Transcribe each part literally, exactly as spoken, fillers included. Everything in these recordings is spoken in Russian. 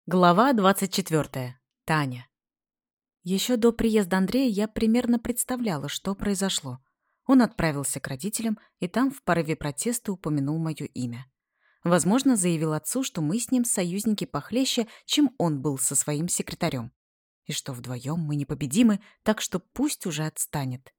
Глава двадцать четвёртая. Таня. Еще до приезда Андрея я примерно представляла, что произошло. Он отправился к родителям и там в порыве протеста упомянул мое имя. Возможно, заявил отцу, что мы с ним союзники похлеще, чем он был со своим секретарем. И что вдвоем мы непобедимы, так что пусть уже отстанет.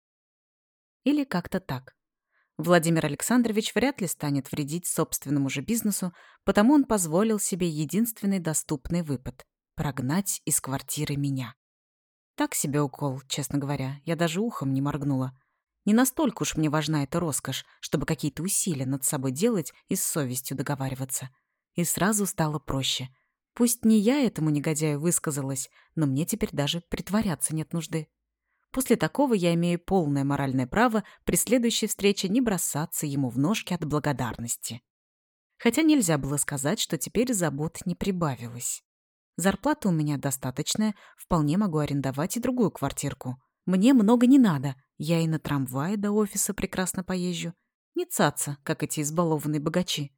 Или как-то так. Владимир Александрович вряд ли станет вредить собственному же бизнесу, потому он позволил себе единственный доступный выпад — прогнать из квартиры меня. Так себе укол, честно говоря, я даже ухом не моргнула. Не настолько уж мне важна эта роскошь, чтобы какие-то усилия над собой делать и с совестью договариваться. И сразу стало проще. Пусть не я этому негодяю высказалась, но мне теперь даже притворяться нет нужды. После такого я имею полное моральное право при следующей встрече не бросаться ему в ножки от благодарности. Хотя нельзя было сказать, что теперь забот не прибавилось. Зарплата у меня достаточная, вполне могу арендовать и другую квартирку. Мне много не надо, я и на трамвае до офиса прекрасно поезжу. Не цаца, как эти избалованные богачи.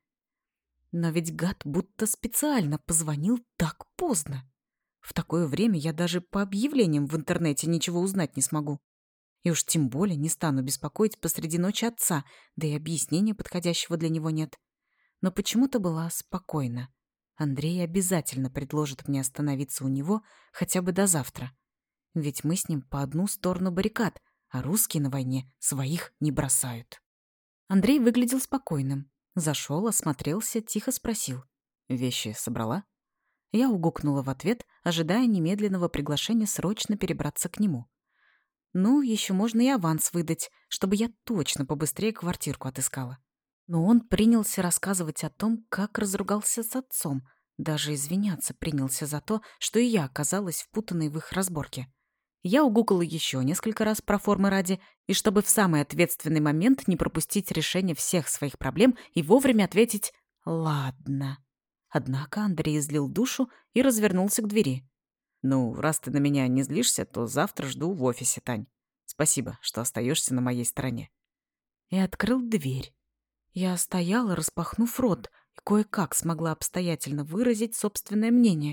Но ведь гад будто специально позвонил так поздно. В такое время я даже по объявлениям в интернете ничего узнать не смогу. И уж тем более не стану беспокоить посреди ночи отца, да и объяснения подходящего для него нет. Но почему-то была спокойна. Андрей обязательно предложит мне остановиться у него хотя бы до завтра. Ведь мы с ним по одну сторону баррикад, а русские на войне своих не бросают. Андрей выглядел спокойным. Зашел, осмотрелся, тихо спросил. «Вещи собрала?» Я угукнула в ответ, ожидая немедленного приглашения срочно перебраться к нему. Ну, еще можно и аванс выдать, чтобы я точно побыстрее квартирку отыскала. Но он принялся рассказывать о том, как разругался с отцом, даже извиняться принялся за то, что и я оказалась впутанной в их разборки. Я угукала еще несколько раз про формы ради, и чтобы в самый ответственный момент не пропустить решение всех своих проблем и вовремя ответить «ладно». Однако Андрей излил душу и развернулся к двери. «Ну, раз ты на меня не злишься, то завтра жду в офисе, Тань. Спасибо, что остаешься на моей стороне». И открыл дверь. Я стояла, распахнув рот, и кое-как смогла обстоятельно выразить собственное мнение.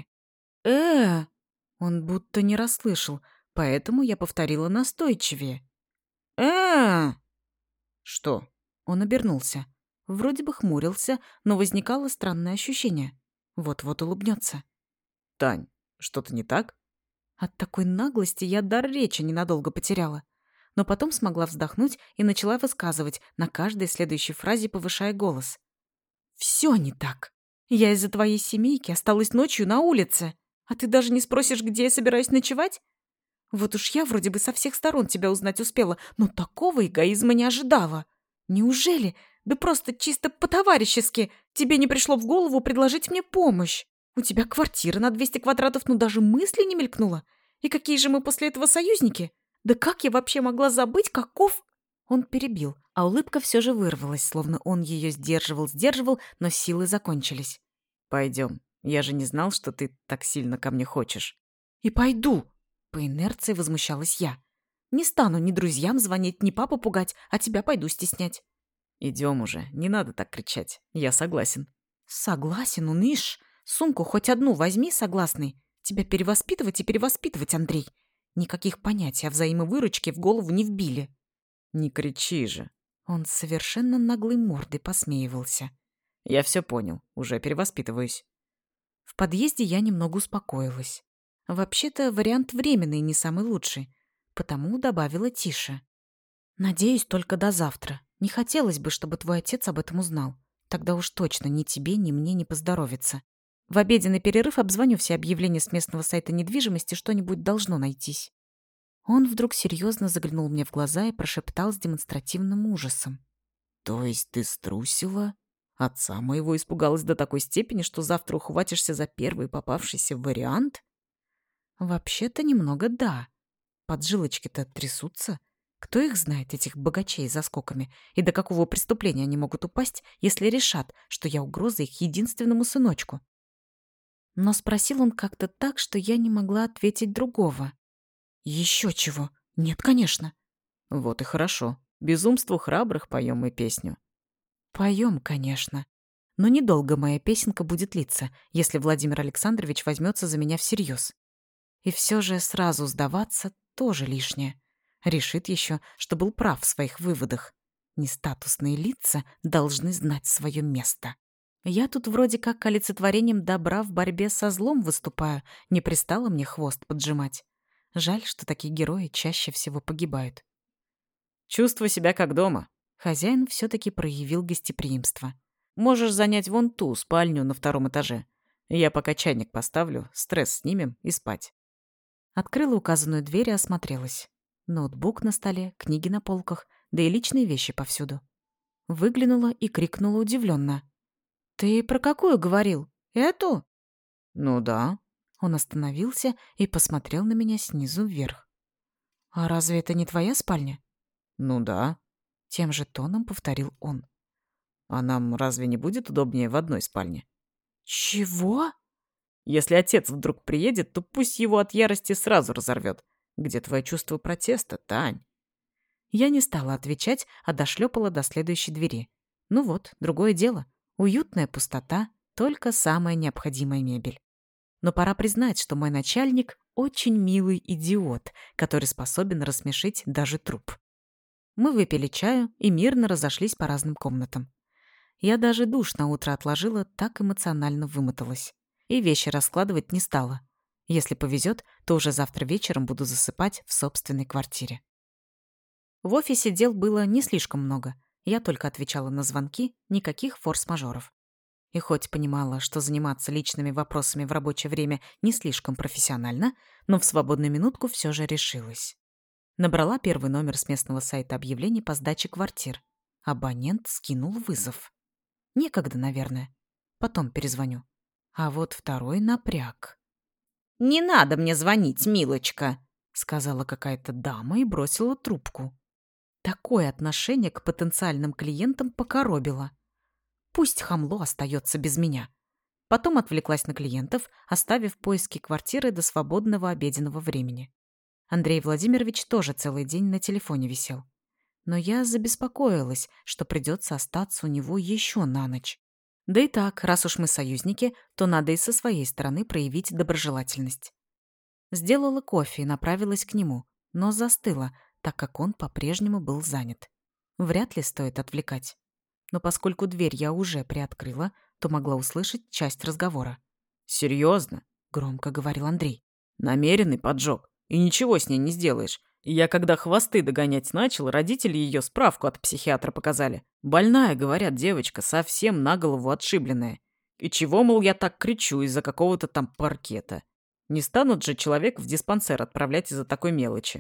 э Он будто не расслышал, поэтому я повторила настойчивее. э «Что?» Он обернулся. Вроде бы хмурился, но возникало странное ощущение. Вот-вот улыбнется. «Тань, что-то не так?» От такой наглости я дар речи ненадолго потеряла. Но потом смогла вздохнуть и начала высказывать, на каждой следующей фразе повышая голос. «Все не так. Я из-за твоей семейки осталась ночью на улице. А ты даже не спросишь, где я собираюсь ночевать? Вот уж я вроде бы со всех сторон тебя узнать успела, но такого эгоизма не ожидала. Неужели, да просто чисто по-товарищески, тебе не пришло в голову предложить мне помощь? У тебя квартира на двести квадратов, ну даже мысли не мелькнуло. И какие же мы после этого союзники? Да как я вообще могла забыть, каков...» Он перебил, а улыбка все же вырвалась, словно он ее сдерживал-сдерживал, но силы закончились. «Пойдем. Я же не знал, что ты так сильно ко мне хочешь». «И пойду!» По инерции возмущалась я. «Не стану ни друзьям звонить, ни папу пугать, а тебя пойду стеснять». «Идем уже, не надо так кричать. Я согласен». «Согласен, унышь. Сумку хоть одну возьми, согласный. Тебя перевоспитывать и перевоспитывать, Андрей. Никаких понятий о взаимовыручке в голову не вбили». «Не кричи же». Он совершенно наглой мордой посмеивался. «Я все понял, уже перевоспитываюсь». В подъезде я немного успокоилась. Вообще-то вариант временный, не самый лучший. Потому добавила тише. «Надеюсь, только до завтра. Не хотелось бы, чтобы твой отец об этом узнал. Тогда уж точно ни тебе, ни мне не поздоровится. В обеденный перерыв обзвоню все объявления с местного сайта недвижимости, что-нибудь должно найтись». Он вдруг серьезно заглянул мне в глаза и прошептал с демонстративным ужасом. «То есть ты струсила? Отца моего испугалась до такой степени, что завтра ухватишься за первый попавшийся вариант?» «Вообще-то немного да. Поджилочки-то трясутся. Кто их знает, этих богачей за скоками, и до какого преступления они могут упасть, если решат, что я угроза их единственному сыночку?» Но спросил он как-то так, что я не могла ответить другого. «Еще чего? Нет, конечно». «Вот и хорошо. Безумству храбрых поем мы песню». «Поем, конечно. Но недолго моя песенка будет литься, если Владимир Александрович возьмется за меня всерьез. И все же сразу сдаваться тоже лишнее. Решит еще, что был прав в своих выводах. Нестатусные лица должны знать свое место. Я тут вроде как олицетворением добра в борьбе со злом выступаю, не пристало мне хвост поджимать. Жаль, что такие герои чаще всего погибают. Чувствуй себя как дома. Хозяин все-таки проявил гостеприимство. Можешь занять вон ту спальню на втором этаже. Я пока чайник поставлю, стресс снимем и спать. Открыла указанную дверь и осмотрелась. Ноутбук на столе, книги на полках, да и личные вещи повсюду. Выглянула и крикнула удивленно. «Ты про какую говорил? Эту?» Ну да. Он остановился и посмотрел на меня снизу вверх. «А разве это не твоя спальня?» Ну да. Тем же тоном повторил он. А нам разве не будет удобнее в одной спальне? «Чего?» Если отец вдруг приедет, то пусть его от ярости сразу разорвет. Где твое чувство протеста, Тань? Я не стала отвечать, а дошлепала до следующей двери. Ну вот, другое дело. Уютная пустота, только самая необходимая мебель. Но пора признать, что мой начальник очень милый идиот, который способен рассмешить даже труп. Мы выпили чаю и мирно разошлись по разным комнатам. Я даже душ на утро отложила, так эмоционально вымоталась. И вещи раскладывать не стала. Если повезет, то уже завтра вечером буду засыпать в собственной квартире. В офисе дел было не слишком много. Я только отвечала на звонки, никаких форс-мажоров. И хоть понимала, что заниматься личными вопросами в рабочее время не слишком профессионально, но в свободную минутку все же решилась. Набрала первый номер с местного сайта объявлений по сдаче квартир. Абонент скинул вызов. Некогда, наверное. Потом перезвоню. А вот второй напряг. «Не надо мне звонить, милочка», — сказала какая-то дама и бросила трубку. Такое отношение к потенциальным клиентам покоробило. Пусть хамло остается без меня. Потом отвлеклась на клиентов, оставив поиски квартиры до свободного обеденного времени. Андрей Владимирович тоже целый день на телефоне висел. Но я забеспокоилась, что придется остаться у него еще на ночь. Да и так, раз уж мы союзники, то надо и со своей стороны проявить доброжелательность. Сделала кофе и направилась к нему, но застыла, так как он по-прежнему был занят. Вряд ли стоит отвлекать. Но поскольку дверь я уже приоткрыла, то могла услышать часть разговора. Серьезно? Громко говорил Андрей. Намеренный поджог. И ничего с ней не сделаешь. Я когда хвосты догонять начал, родители ее справку от психиатра показали. Больная, говорят, девочка, совсем на голову отшибленная. И чего, мол, я так кричу из-за какого-то там паркета? Не станут же человек в диспансер отправлять из-за такой мелочи.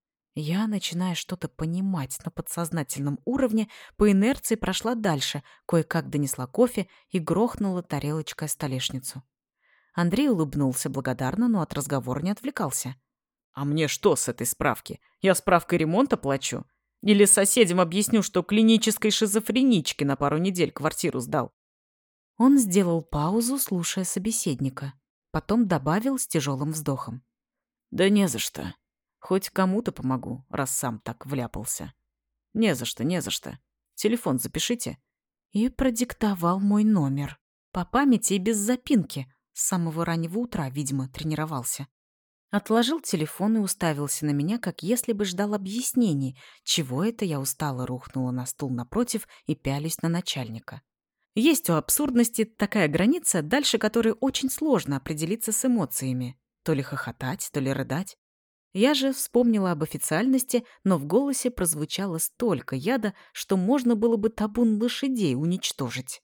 Я, начиная что-то понимать на подсознательном уровне, по инерции прошла дальше, кое-как донесла кофе и грохнула тарелочкой о столешницу. Андрей улыбнулся благодарно, но от разговора не отвлекался. А мне что с этой справки? Я справкой ремонта плачу? Или соседям объясню, что клинической шизофреничке на пару недель квартиру сдал? Он сделал паузу, слушая собеседника. Потом добавил с тяжелым вздохом. Да не за что. Хоть кому-то помогу, раз сам так вляпался. Не за что, не за что. Телефон запишите. И продиктовал мой номер. По памяти и без запинки. С самого раннего утра, видимо, тренировался. Отложил телефон и уставился на меня, как если бы ждал объяснений, чего это я устало рухнула на стул напротив и пялюсь на начальника. Есть у абсурдности такая граница, дальше которой очень сложно определиться с эмоциями. То ли хохотать, то ли рыдать. Я же вспомнила об официальности, но в голосе прозвучало столько яда, что можно было бы табун лошадей уничтожить.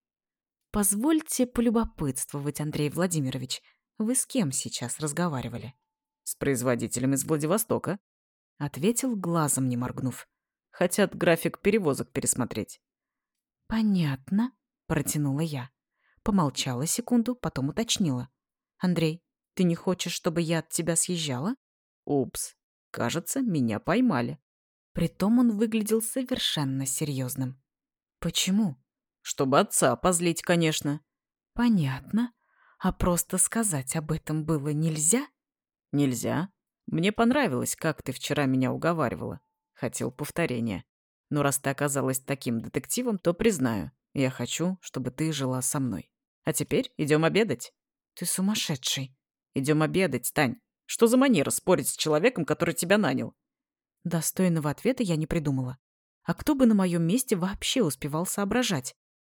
«Позвольте полюбопытствовать, Андрей Владимирович, вы с кем сейчас разговаривали?» С производителем из Владивостока. Ответил, глазом не моргнув. Хотят график перевозок пересмотреть. «Понятно», — протянула я. Помолчала секунду, потом уточнила. «Андрей, ты не хочешь, чтобы я от тебя съезжала?» Упс, кажется, меня поймали. Притом он выглядел совершенно серьезным. «Почему?» Чтобы отца позлить, конечно. «Понятно. А просто сказать об этом было нельзя?» Нельзя. Мне понравилось, как ты вчера меня уговаривала. Хотел повторения. Но раз ты оказалась таким детективом, то признаю, Я хочу, чтобы ты жила со мной. А теперь идем обедать. Ты сумасшедший. Идем обедать, Тань. Что за манера спорить с человеком, который тебя нанял? Достойного ответа я не придумала. А кто бы на моем месте вообще успевал соображать?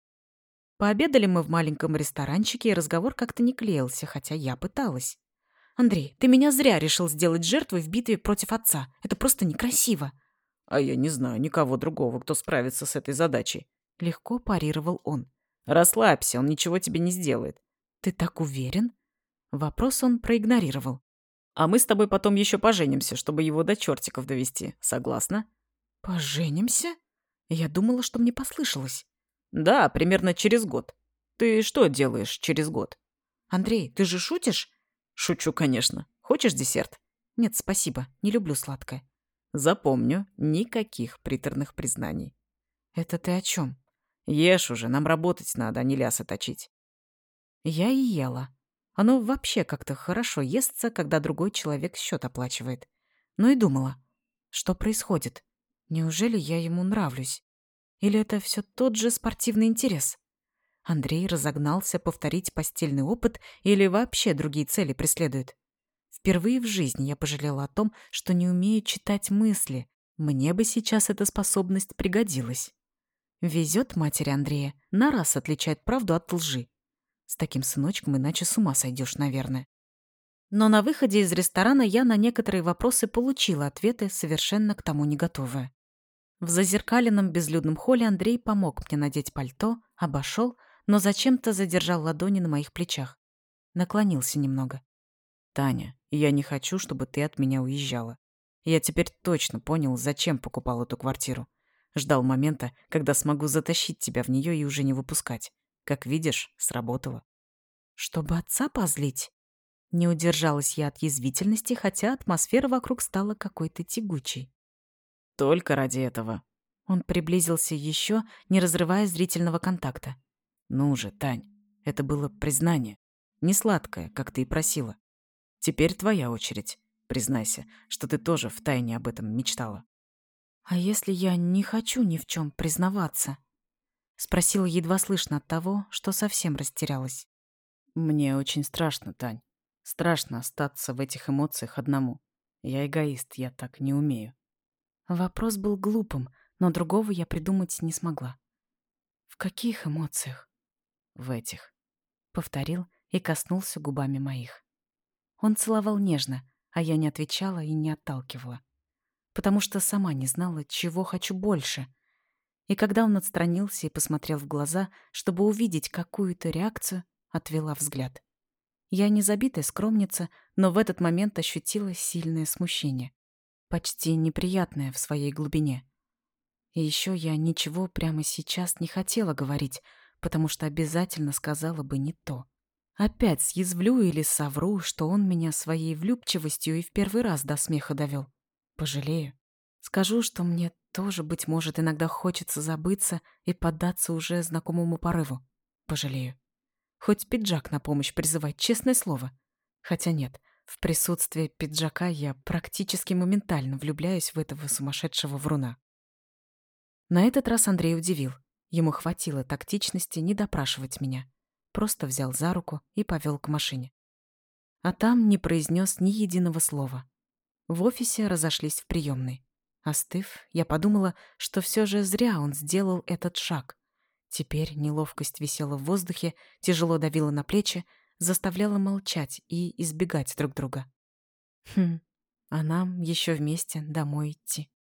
Пообедали мы в маленьком ресторанчике, и разговор как-то не клеился, хотя я пыталась. «Андрей, ты меня зря решил сделать жертвой в битве против отца. Это просто некрасиво». А я не знаю никого другого, кто справится с этой задачей. Легко парировал он. Расслабься, он ничего тебе не сделает. «Ты так уверен?» Вопрос он проигнорировал. А мы с тобой потом еще поженимся, чтобы его до чертиков довести. Согласна? «Поженимся?» Я думала, что мне послышалось. Да, примерно через год. Ты что делаешь через год? «Андрей, ты же шутишь?» Шучу, конечно. Хочешь десерт? «Нет, спасибо. Не люблю сладкое». Запомню, никаких приторных признаний. «Это ты о чем?» Ешь уже, нам работать надо, а не лясы точить. Я и ела. Оно вообще как-то хорошо естся, когда другой человек счет оплачивает. Ну и думала, что происходит? Неужели я ему нравлюсь? Или это все тот же спортивный интерес? Андрей разогнался повторить постельный опыт или вообще другие цели преследует? Впервые в жизни я пожалела о том, что не умею читать мысли. Мне бы сейчас эта способность пригодилась. Везет матери Андрея, на раз отличает правду от лжи. С таким сыночком иначе с ума сойдешь, наверное. Но на выходе из ресторана я на некоторые вопросы получила ответы, совершенно к тому не готовая. В зазеркаленном безлюдном холле Андрей помог мне надеть пальто, обошел, но зачем-то задержал ладони на моих плечах. Наклонился немного. Таня, я не хочу, чтобы ты от меня уезжала. Я теперь точно понял, зачем покупал эту квартиру. Ждал момента, когда смогу затащить тебя в нее и уже не выпускать. Как видишь, сработало. Чтобы отца позлить? Не удержалась я от язвительности, хотя атмосфера вокруг стала какой-то тягучей. Только ради этого. Он приблизился еще, не разрывая зрительного контакта. Ну же, Тань, это было признание. Не сладкое, как ты и просила. Теперь твоя очередь. Признайся, что ты тоже втайне об этом мечтала. А если я не хочу ни в чем признаваться? Спросила едва слышно от того, что совсем растерялась. Мне очень страшно, Тань. Страшно остаться в этих эмоциях одному. Я эгоист, я так не умею. Вопрос был глупым, но другого я придумать не смогла. В каких эмоциях? В этих. Повторил и коснулся губами моих. Он целовал нежно, а я не отвечала и не отталкивала. Потому что сама не знала, чего хочу больше. И когда он отстранился и посмотрел в глаза, чтобы увидеть какую-то реакцию, отвела взгляд. Я не забитая скромница, но в этот момент ощутила сильное смущение. Почти неприятное в своей глубине. И еще я ничего прямо сейчас не хотела говорить, потому что обязательно сказала бы не то. Опять съязвлю или совру, что он меня своей влюбчивостью и в первый раз до смеха довел. Пожалею. Скажу, что мне тоже, быть может, иногда хочется забыться и поддаться уже знакомому порыву. Пожалею. Хоть пиджак на помощь призывать, честное слово. Хотя нет, в присутствии пиджака я практически моментально влюбляюсь в этого сумасшедшего вруна. На этот раз Андрей удивил. Ему хватило тактичности не допрашивать меня. Просто взял за руку и повел к машине. А там не произнес ни единого слова. В офисе разошлись в приемной. Остыв, я подумала, что все же зря он сделал этот шаг. Теперь неловкость висела в воздухе, тяжело давила на плечи, заставляла молчать и избегать друг друга. Хм, а нам еще вместе домой идти.